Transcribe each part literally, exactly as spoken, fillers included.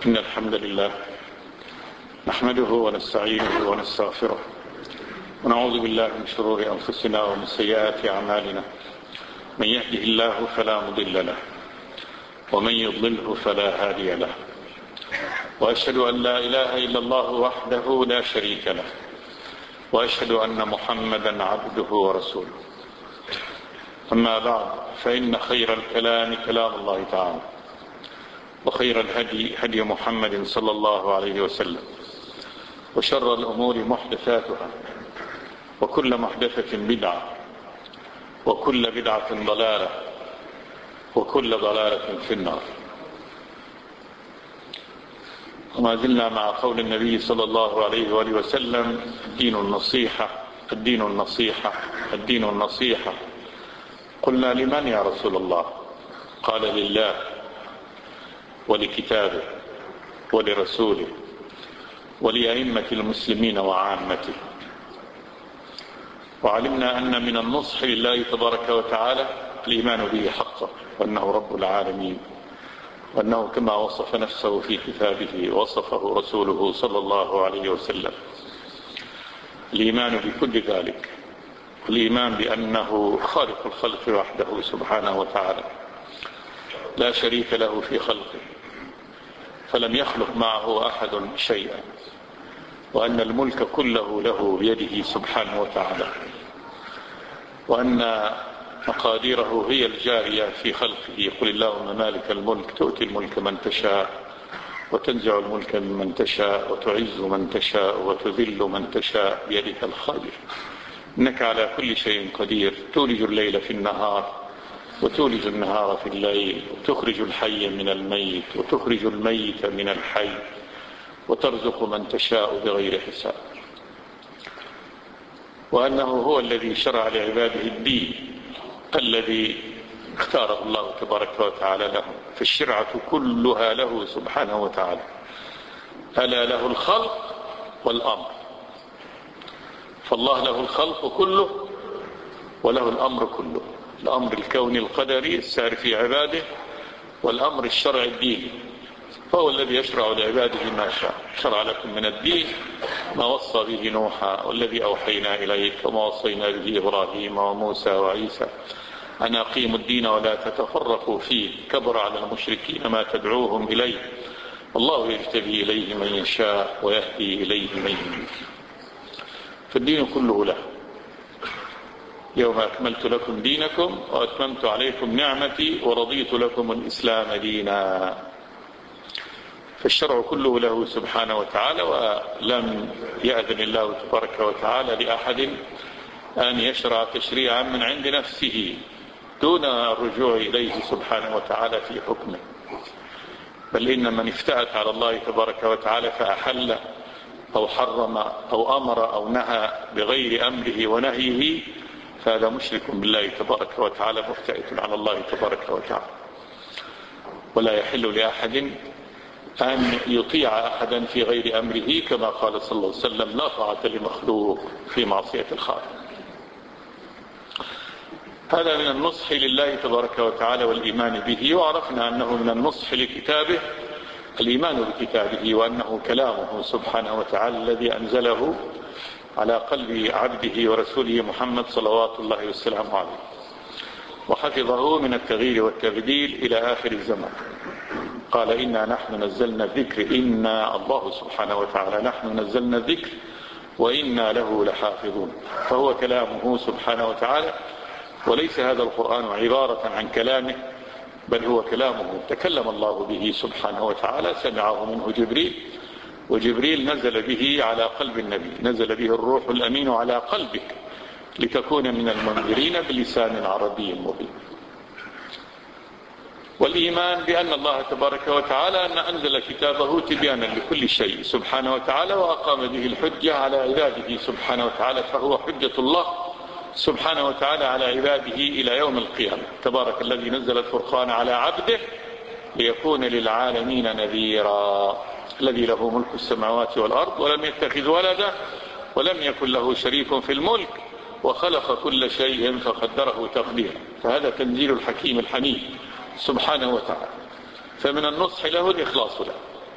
إن الحمد لله نحمده ونستعينه ونستغفره ونعوذ بالله من شرور أنفسنا ومن سيئات أعمالنا. من يهده الله فلا مضل له ومن يضلله فلا هادي له، وأشهد أن لا إله إلا الله وحده لا شريك له، وأشهد أن محمدا عبده ورسوله. أما بعد، فإن خير الكلام كلام الله تعالى، وخير الهدي هدي محمد صلى الله عليه وسلم، وشر الأمور محدثاتها، وكل محدثة بدعة، وكل بدعة ضلالة، وكل ضلالة في النار. وما زلنا مع قول النبي صلى الله عليه وآله وسلم: الدين النصيحة، الدين النصيحة، الدين النصيحة. قلنا: لمن يا رسول الله؟ قال: لله ولكتابه ولرسوله ولأئمة المسلمين وعامته. وعلمنا أن من النصح لله تبارك وتعالى الإيمان به حقا، وأنه رب العالمين، وأنه كما وصف نفسه في كتابه وصفه رسوله صلى الله عليه وسلم. الإيمان بكل ذلك، الإيمان بأنه خالق الخلق وحده سبحانه وتعالى، لا شريك له في خلقه، فلم يخلق معه أحد شيئا، وأن الملك كله له بيده سبحانه وتعالى، وأن مقاديره هي الجارية في خلقه. قل اللهم مالك الملك تؤتي الملك من تشاء، وتنزع الملك ممن تشاء، وتعز من تشاء، وتذل من تشاء، بيدك الخير، إنك على كل شيء قدير. تولج الليل في النهار، وتولج النهار في الليل، وتخرج الحي من الميت، وتخرج الميت من الحي، وترزق من تشاء بغير حساب. وأنه هو الذي شرع لعباده الدين الذي اختاره الله تبارك وتعالى له، فالشرعة كلها له سبحانه وتعالى. ألا له الخلق والأمر، فالله له الخلق كله وله الأمر كله، الأمر الكوني القدري السار في عباده، والأمر الشرعي الديني، فهو الذي يشرع لعباده ما شاء. شرع لكم من الدين ما وصى به نوحا والذي أوحينا إليك وما وصينا به إبراهيم وموسى وعيسى أن أقيموا الدين ولا تتفرقوا فيه، كبر على المشركين ما تدعوهم إليه، والله يجتبي إليه من يشاء ويهدي إليه من ينيب. فالدين كله له. يوم أكملت لكم دينكم وأتممت عليكم نعمتي ورضيت لكم الإسلام دينا. فالشرع كله له سبحانه وتعالى، ولم يأذن الله تبارك وتعالى لأحد أن يشرع تشريعا من عند نفسه دون الرجوع إليه سبحانه وتعالى في حكمه. بل إن من افتأت على الله تبارك وتعالى فأحل أو حرم أو أمر أو نهى بغير أمره ونهيه، فهذا مشرك بالله تبارك وتعالى، مفتئت على الله تبارك وتعالى. ولا يحل لأحد أن يطيع أحدا في غير أمره، كما قال صلى الله عليه وسلم: لا طاعة لمخلوق في معصية الخالق. هذا من النصح لله تبارك وتعالى والإيمان به. وعرفنا أنه من النصح لكتابه الإيمان بكتابه، وأنه كلامه سبحانه وتعالى الذي أنزله على قلب عبده ورسوله محمد صلوات الله وسلامه عليه، وحفظه من التغيير والتبديل إلى آخر الزمان. قال: إنا نحن نزلنا الذكر، إنا الله سبحانه وتعالى نحن نزلنا الذكر وإنا له لحافظون. فهو كلامه سبحانه وتعالى، وليس هذا القرآن عبارة عن كلامه، بل هو كلامه تكلم الله به سبحانه وتعالى، سمعه منه جبريل، وجبريل نزل به على قلب النبي، نزل به الروح الأمين على قلبك لتكون من المنذرين بلسان عربي مبين. والإيمان بأن الله تبارك وتعالى أن أنزل كتابه تبيانا لكل شيء سبحانه وتعالى، وأقام به الحجة على عباده سبحانه وتعالى، فهو حجة الله سبحانه وتعالى على عباده إلى يوم القيامة. تبارك الذي نزل الفرقان على عبده ليكون للعالمين نذيرا، الذي له ملك السماوات والأرض ولم يتخذ ولدا ولم يكن له شريك في الملك وخلق كل شيء فقدره تقديرا. فهذا تنزيل الحكيم الحميد سبحانه وتعالى. فمن النصح له الإخلاص له،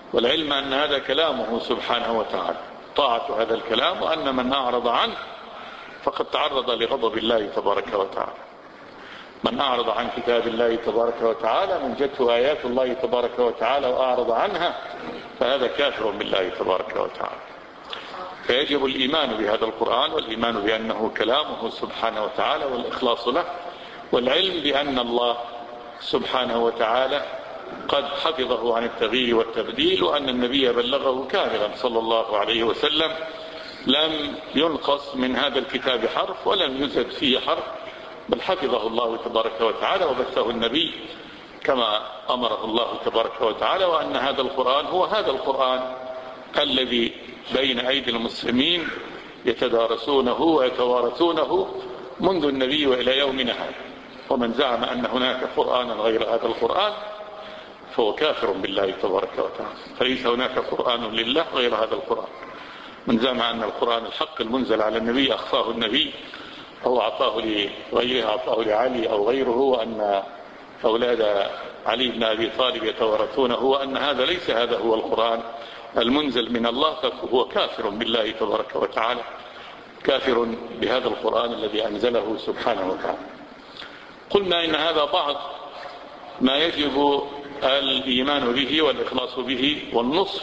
والعلم أن هذا كلامه سبحانه وتعالى، طاعة هذا الكلام، وأن من أعرض عنه فقد تعرض لغضب الله تبارك وتعالى. من أعرض عن كتاب الله تبارك وتعالى من جدته آيات الله تبارك وتعالى وأعرض عنها فهذا كافر بالله تبارك وتعالى. فيجب الإيمان بهذا القرآن، والإيمان بأنه كلامه سبحانه وتعالى، والإخلاص له، والعلم بأن الله سبحانه وتعالى قد حفظه عن التغيير والتبديل، وأن النبي بلغه كاملا صلى الله عليه وسلم، لم ينقص من هذا الكتاب حرف ولم يزد فيه حرف، بل حفظه الله تبارك وتعالى وبثه النبي كما أمره الله تبارك وتعالى، وأن هذا القرآن هو هذا القرآن الذي بين أيدي المسلمين يتدارسونه ويتوارثونه منذ النبي وإلى يومنا هذا. ومن زعم أن هناك قرآنا غير هذا القرآن فهو كافر بالله تبارك وتعالى، فليس هناك قرآن لله غير هذا القرآن. من زعم أن القرآن الحق المنزل على النبي أخفاه النبي أو أعطاه لغيره، أعطاه لعلي أو غيره، وأن أولاد علي بن أبي طالب يتوارثونه، وأن هذا ليس هذا هو القرآن المنزل من الله، فهو كافر بالله تبارك وتعالى، كافر بهذا القرآن الذي أنزله سبحانه وتعالى. قلنا إن هذا بعض ما يجب الإيمان به والإخلاص به والنصح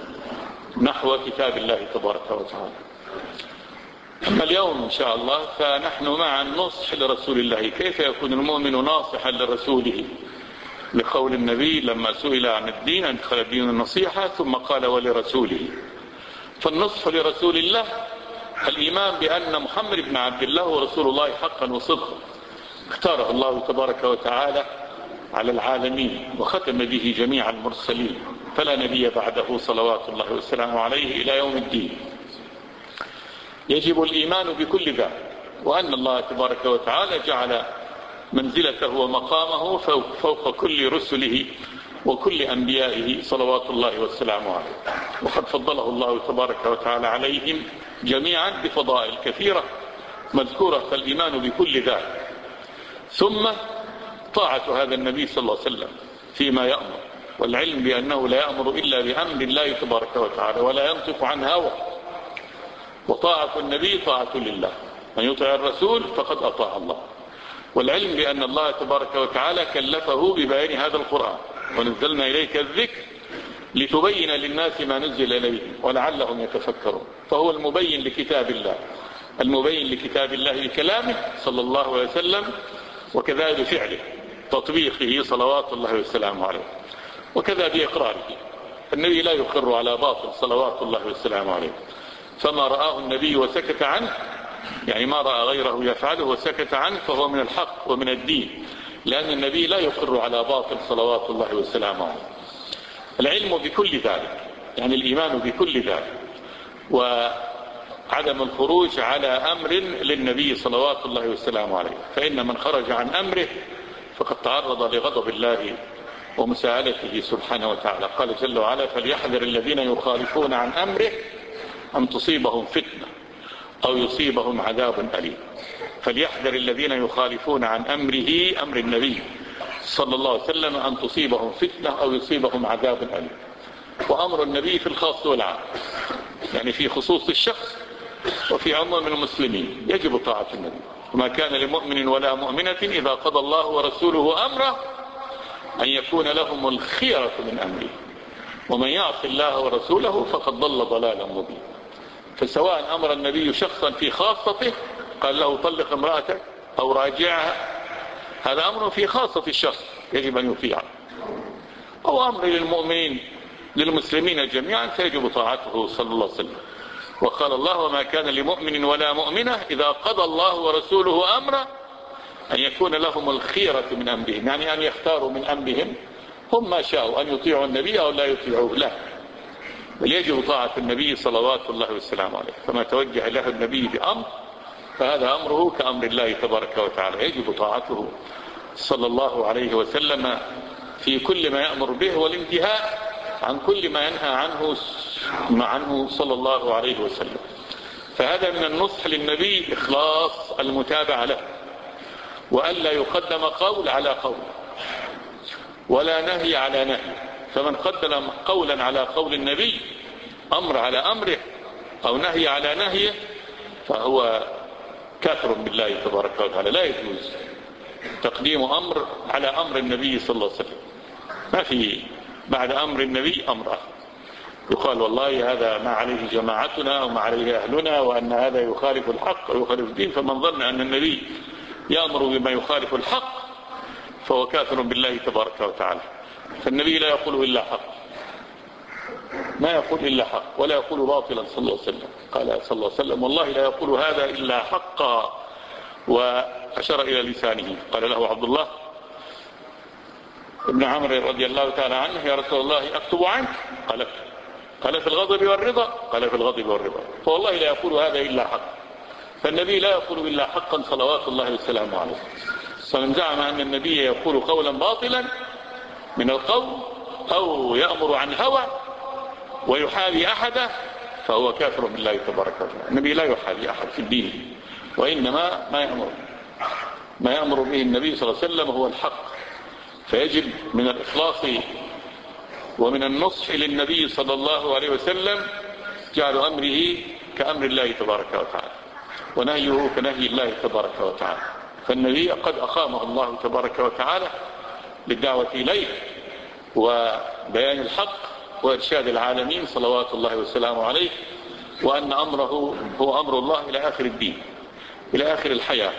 نحو كتاب الله تبارك وتعالى. أما اليوم إن شاء الله فنحن مع النصح لرسول الله. كيف يكون المؤمن ناصحا لرسوله؟ لقول النبي لما سئل عن الدين أدخل الدين النصيحة، ثم قال ولرسوله. فالنصح لرسول الله الإيمان بأن محمد بن عبد الله هو رسول الله حقا وصدقا، اختاره الله تبارك وتعالى على العالمين وختم به جميع المرسلين، فلا نبي بعده صلوات الله وسلامه عليه إلى يوم الدين. يجب الإيمان بكل ذلك، وأن الله تبارك وتعالى جعل منزلته ومقامه فوق كل رسله وكل أنبيائه صلوات الله وسلامه عليه، وقد فضله الله تبارك وتعالى عليهم جميعا بفضائل كثيرة مذكورة، فالإيمان بكل ذلك. ثم طاعة هذا النبي صلى الله عليه وسلم فيما يأمر، والعلم بأنه لا يأمر إلا بأمر الله تبارك وتعالى ولا ينطق عن هوى، وطاعة النبي طاعة لله، من يطع الرسول فقد أطاع الله. والعلم بأن الله تبارك وتعالى كلفه ببيان هذا القرآن، ونزلنا إليك الذكر لتبين للناس ما نزل إليهم ولعلهم يتفكرون، فهو المبين لكتاب الله، المبين لكتاب الله بكلامه صلى الله عليه وسلم، وكذا بفعله تطبيقه صلوات الله وسلامه عليه، وكذا بإقراره. النبي لا يقر على باطل صلوات الله وسلامه عليه، فما رآه النبي وسكت عنه، يعني ما رأى غيره يفعله وسكت عنه، فهو من الحق ومن الدين، لأن النبي لا يقر على باطل صلوات الله وسلامه عليه. العلم بكل ذلك يعني الإيمان بكل ذلك، وعدم الخروج على أمر للنبي صلوات الله وسلامه عليه، فإن من خرج عن أمره فقد تعرض لغضب الله ومساءلته سبحانه وتعالى. قال جل وعلا فليحذر الذين يخالفون عن أمره أن تصيبهم فتنة أو يصيبهم عذاب أليم. فليحذر الذين يخالفون عن أمره، أمر النبي صلى الله عليه وسلم، أن تصيبهم فتنة أو يصيبهم عذاب أليم. وأمر النبي في الخاص والعام، يعني في خصوص الشخص وفي عموم المسلمين يجب طاعة النبي. وما كان لمؤمن ولا مؤمنة إذا قضى الله ورسوله أمره أن يكون لهم الخيرة من أمره، ومن يعص الله ورسوله فقد ضل ضلالا مبينا. فسواء أمر النبي شخصا في خاصته قال له طلق امرأتك أو راجعها، هذا أمر في خاصة الشخص يجب أن يطيعه، أو أمر للمؤمنين للمسلمين جميعا فيجب طاعته صلى الله عليه وسلم. وقال الله وما كان لمؤمن ولا مؤمنة إذا قضى الله ورسوله أمرا أن يكون لهم الخيرة من أمرهم، يعني أن يختاروا من أمرهم هم ما شاءوا، أن يطيعوا النبي أو لا يطيعوه، لا، بل يجب طاعة النبي صلوات الله والسلام عليه. فما توجه له النبي بأمر فهذا أمره كأمر الله تبارك وتعالى، يجب طاعته صلى الله عليه وسلم في كل ما يأمر به، والانتهاء عن كل ما ينهى عنه عنه صلى الله عليه وسلم. فهذا من النصح للنبي إخلاص المتابعة له، وألا يقدم قول على قول ولا نهي على نهي، فمن قدم قولا على قول النبي، أمر على أمره أو نهي على نهيه، فهو كافر بالله تبارك وتعالى. لا يجوز تقديم أمر على أمر النبي صلى الله عليه وسلم. ما في بعد أمر النبي أمر آخر يقال والله هذا ما عليه جماعتنا وما عليه أهلنا، وأن هذا يخالف الحق ويخالف الدين. فمن ظن أن النبي يأمر بما يخالف الحق فهو كافر بالله تبارك وتعالى. فالنبي لا يقول إلا حق، ما يقول إلا حق، ولا يقول باطلا صلى الله عليه وسلم. قال صلى الله عليه وسلم والله لا يقول هذا إلا حقا، وأشار إلى لسانه. قال له عبد الله ابن عمرو رضي الله تعالى عنه يا رسول الله أكتب عنك؟ قال قال في الغضب والرضا؟ قال في الغضب والرضا. فوالله لا يقول هذا إلا حق. فالنبي لا يقول إلا حقا صلوات الله وسلامه عليه. فمن زعم أن النبي يقول قولا باطلا من القول أو يأمر عن هوى ويحابي أحدا فهو كافر بالله تبارك وتعالى. النبي لا يحابي أحد في الدين، وإنما ما يأمر ما يأمر به النبي صلى الله عليه وسلم هو الحق. فيجب من الإخلاص ومن النصح للنبي صلى الله عليه وسلم جعل أمره كأمر الله تبارك وتعالى، ونهيه كنهي الله تبارك وتعالى. فالنبي قد أقامه الله تبارك وتعالى للدعوة إليه وبيان الحق وإرشاد العالمين صلوات الله وسلامه عليه، وأن أمره هو أمر الله إلى آخر الدين، إلى آخر الحياة،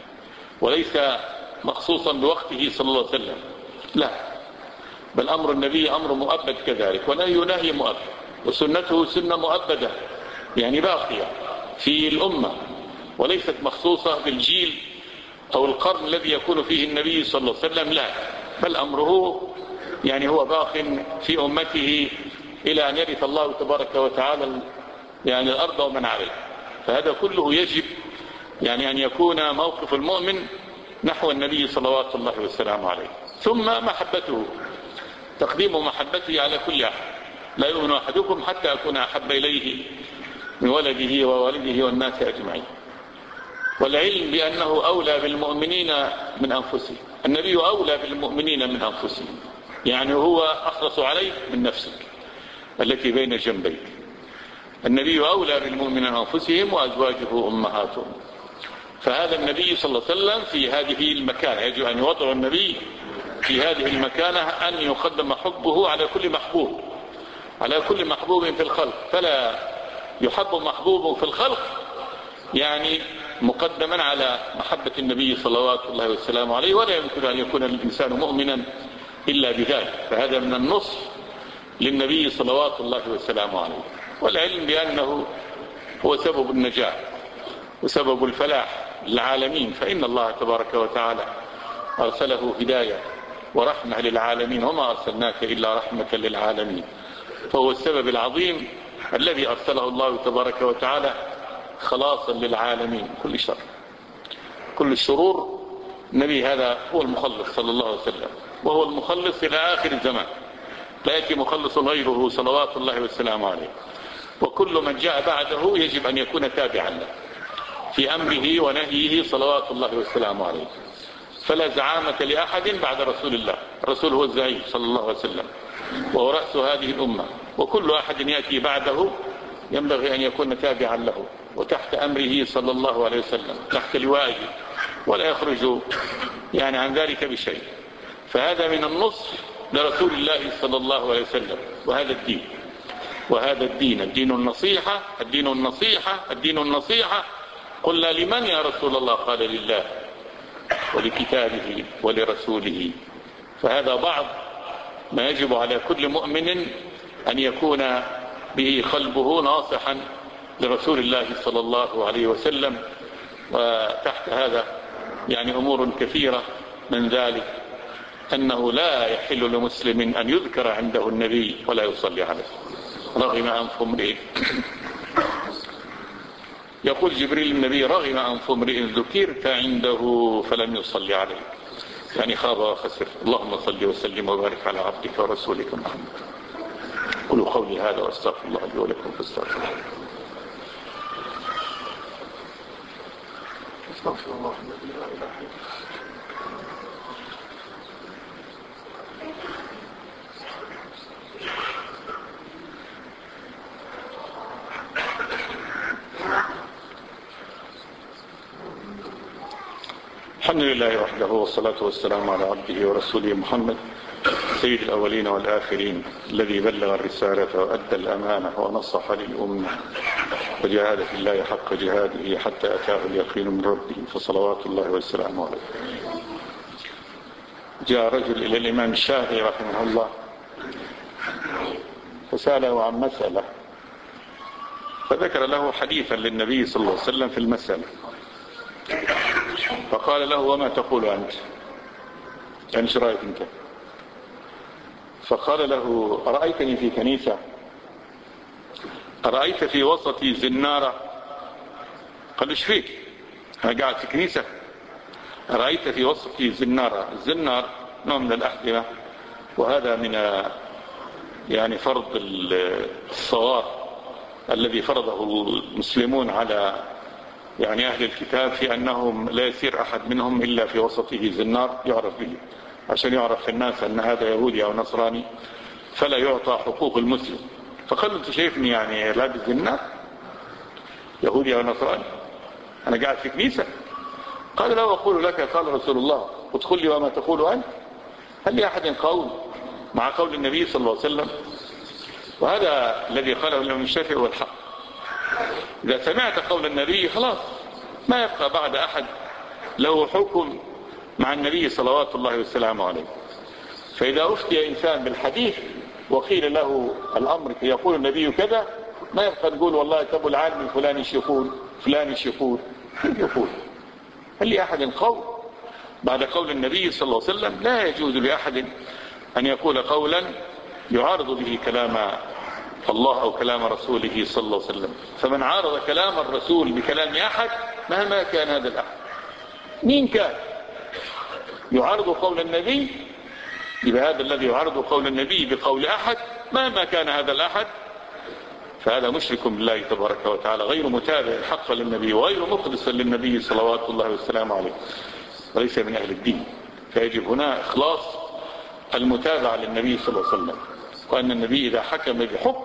وليس مخصوصا بوقته صلى الله عليه وسلم، لا، بل أمر النبي أمر مؤبد كذلك، ونهي نهي مؤبد، وسنته سنة مؤبدة يعني باقية في الأمة، وليست مخصوصة بالجيل أو القرن الذي يكون فيه النبي صلى الله عليه وسلم، لا، بل أمره يعني هو باق في أمته إلى أن يرث الله تبارك وتعالى يعني الأرض ومن عليها. فهذا كله يجب يعني أن يكون موقف المؤمن نحو النبي صلوات الله وسلامه عليه. ثم محبته، تقديم محبته على كل أحد. لا يؤمن أحدكم حتى أكون أحب إليه من ولده ووالده والناس أجمعين. والعلم بأنه أولى بالمؤمنين من أنفسهم. النبي أولى بالمؤمنين من أنفسهم، يعني هو أخلص عليك من نفسك التي بين جنبيك. النبي أولى بالمؤمنين من أنفسهم وأزواجه أمهاتهم. فهذا النبي صلى الله عليه وسلم في هذه المكانة يجب أن يوضع النبي في هذه المكانة، أن يقدم حبه على كل محبوب، على كل محبوب في الخلق. فلا يحب محبوب في الخلق يعني مقدما على محبة النبي صلوات الله وسلامه عليه، ولا يمكن أن يكون الإنسان مؤمنا إلا بذلك. فهذا من النصح للنبي صلوات الله وسلامه عليه. والعلم بأنه هو سبب النجاة وسبب الفلاح للعالمين، فإن الله تبارك وتعالى أرسله هداية ورحمة للعالمين، وما أرسلناك إلا رحمة للعالمين. فهو السبب العظيم الذي أرسله الله تبارك وتعالى خلاصا للعالمين كل شر كل الشرور. النبي هذا هو المخلص صلى الله عليه وسلم، وهو المخلص إلى آخر الزمان، لا يأتي مخلص غيره صلوات الله والسلام عليه. وكل من جاء بعده يجب أن يكون تابعا له في أمره ونهيه صلوات الله والسلام عليه. فلا زعامة لأحد بعد رسول الله. الرسول هو الزعيم صلى الله عليه وسلم، وهو رأس هذه الأمة، وكل أحد يأتي بعده ينبغي أن يكون تابعا له وتحت أمره صلى الله عليه وسلم، تحت لوائه، ولا يخرج يعني عن ذلك بشيء. فهذا من النصح لرسول الله صلى الله عليه وسلم. وهذا الدين وهذا الدين الدين النصيحة الدين النصيحة الدين النصيحة. قلنا لمن يا رسول الله؟ قال لله ولكتابه ولرسوله. فهذا بعض ما يجب على كل مؤمن أن يكون به قلبه ناصحا لرسول الله صلى الله عليه وسلم. وتحت هذا يعني أمور كثيرة، من ذلك أنه لا يحل لمسلم أن يذكر عنده النبي ولا يصلي عليه رغم أنف امرئ. يقول جبريل النبي رغم أنف امرئ ذكرت عنده فلم يصلي عليه، يعني خاب وخسر. اللهم صل وسلم وبارك على عبدك ورسولك محمد. قولوا قولي هذا واستغفر الله لي ولكم فاستغفروه. استغفر الله الذي لا اله الا هو. الحمد لله وحده، والصلاة والسلام على عبده ورسوله محمد سيد الأولين والآخرين، الذي بلغ الرسالة وأدى الأمانة ونصح للأمة وجاهد في الله حق جهاده حتى أتاه اليقين من ربه، فصلوات الله والسلام عليه. جاء رجل إلى الإمام الشافعي رحمه الله فسأله عن مسألة، فذكر له حديثا للنبي صلى الله عليه وسلم في المسألة، فقال له: وما تقول أنت؟ يعني ايش رأيك أنت؟ فقال له: أرأيتني في كنيسة؟ أرأيت في وسطي زنارة؟ قال: ايش فيك؟ أنا قاعد في كنيسة. أرأيت في وسطي زنارة. الزنار نوع من الأحذية، وهذا من يعني فرض الصوار الذي فرضه المسلمون على يعني أهل الكتاب، في أنهم لا يسير أحد منهم إلا في وسطه زنار يعرف به، عشان يعرف في الناس أن هذا يهودي أو نصراني فلا يعطى حقوق المسلم. فقال: أنت شايفني يعني لابس زنار يهودي أو نصراني؟ أنا قاعد في كنيسة. قال: لا أقول لك قال رسول الله، ادخل لي وما تقول أنت. هل لأحد قول مع قول النبي صلى الله عليه وسلم؟ وهذا الذي قاله الإمام الشافعي هو الحق. إذا سمعت قول النبي خلاص ما يبقى بعد أحد له حكم مع النبي صلوات الله والسلام عليه. فإذا أفتي إنسان بالحديث وقيل له الأمر يقول النبي كذا، ما يبقى تقول والله تبو العالم فلان يقول فلان يقول. كيف يقول؟ هل لأحد قول بعد قول النبي صلى الله عليه وسلم؟ لا يجوز لأحد أن يقول قولا يعارض به كلام الله أو كلام رسوله صلى الله عليه وسلم. فمن عارض كلام الرسول بكلام أحد مهما كان هذا الأحد، مين كان يعارض قول النبي، يبقى هذا الذي يعارض قول النبي بقول أحد مهما كان هذا الأحد فهذا مشرك بالله تبارك وتعالى، غير متابع حقا للنبي وغير مخلص للنبي صلوات الله والسلام عليه، وليس من أهل الدين. فيجب هنا إخلاص المتابعة للنبي صلى الله عليه وسلم، وأن النبي إذا حكم بحكم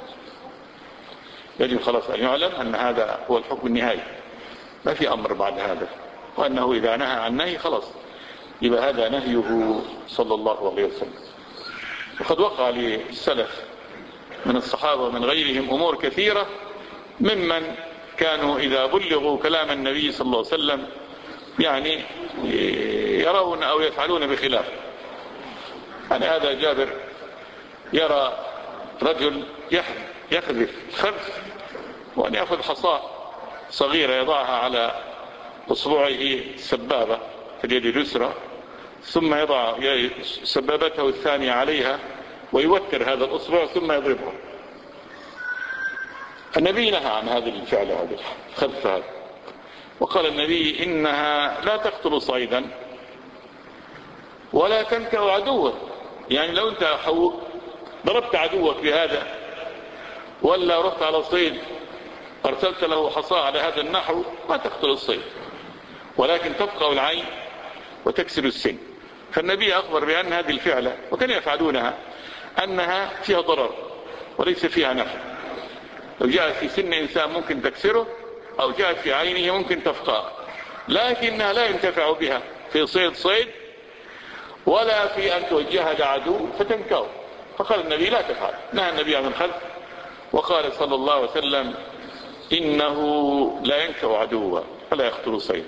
يجب خلاص أن يعلم أن هذا هو الحكم النهائي، ما في أمر بعد هذا، وأنه إذا نهى عن نهي خلاص يبقى هذا نهيه صلى الله عليه وسلم. وقد وقع للسلف من الصحابة ومن غيرهم أمور كثيرة ممن كانوا إذا بلغوا كلام النبي صلى الله عليه وسلم يعني يرون أو يفعلون بخلاف. أنا هذا جابر يرى رجل يخذف خذف وأن يأخذ حصاة صغيرة يضعها على أصبعه السبابة في اليد اليسرى، ثم يضع سبابته الثانية عليها ويوتر هذا الأصبع ثم يضربه. النبي نهى عن هذا الفعل، هذا الخذف هذا، وقال النبي: إنها لا تقتل صيدا ولا تنكأ عدوا. يعني لو أنت ضربت عدوك بهذا ولا رحت على صيد أرسلت له حصاة على هذا النحو ما تقتل الصيد، ولكن تفقع العين وتكسر السن. فالنبي أخبر بأن هذه الفعلة وكانوا يفعلونها أنها فيها ضرر وليس فيها نفع. لو جاءت في سن إنسان ممكن تكسره، أو جاءت في عينه ممكن تفقع، لكنها لا ينتفع بها في صيد صيد ولا في أن توجهها لعدو فتنكو. فقال النبي: لا تفعل. نهى النبي عن الخذف، وقال صلى الله عليه وسلم: إنه لا ينكو عدوا فلا يقتل صيد.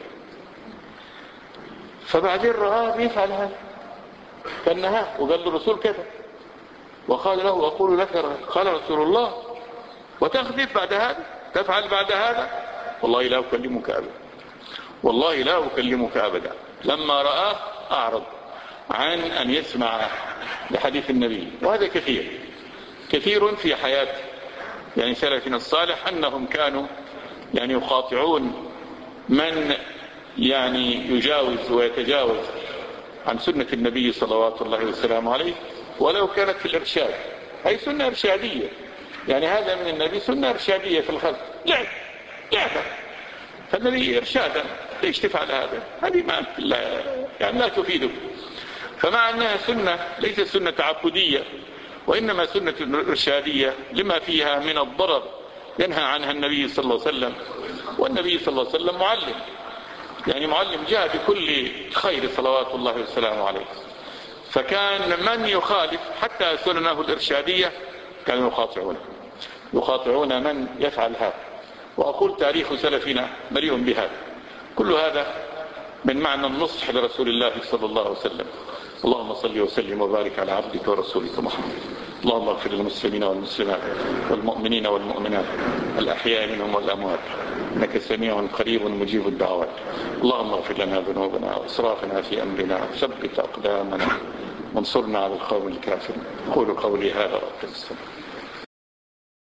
فبعدين رآه بيفعل هذا فنهاه وقال له الرسول كذا، وقال له: أقول لك قال رسول الله وتخذف بعد هذا، تفعل بعد هذا؟ والله لا أكلمك أبدا، والله لا أكلمك أبدا. لما رآه أعرض عن أن يسمع لحديث النبي. وهذا كثير كثير في حياة يعني سلفنا الصالح، أنهم كانوا يعني يقاطعون من يعني يجاوز ويتجاوز عن سنة النبي صلوات الله والسلام عليه، ولو كانت في الإرشاد، أي سنة إرشادية. يعني هذا من النبي سنة إرشادية في الخلق، لعب لعبة، فالنبي إرشادا ليش تفعل هذا؟ هذه ما لا يعني لا تفيدك. فمع أنها سنة ليست سنة تعبدية، وإنما سنة إرشادية لما فيها من الضرر ينهى عنها النبي صلى الله عليه وسلم، والنبي صلى الله عليه وسلم معلم يعني معلم جاء بكل خير صلوات الله وسلامه عليه. فكان من يخالف حتى سننه الإرشادية كانوا يقاطعونه يقاطعون من يفعل هذا. وأقول تاريخ سلفنا مليء بهذا. كل هذا من معنى النصح لرسول الله صلى الله عليه وسلم. اللهم صل وسلم وبارك على عبدك ورسولك محمد. اللهم اغفر للمسلمين والمسلمات والمؤمنين والمؤمنات الأحياء منهم والأموات إنك سميع قريب مجيب الدعوات. اللهم اغفر لنا ذنوبنا وإسرافنا في أمرنا ثبت أقدامنا وانصرنا على القوم الكافرين. قولوا قولي هذا وأقم الصلاة.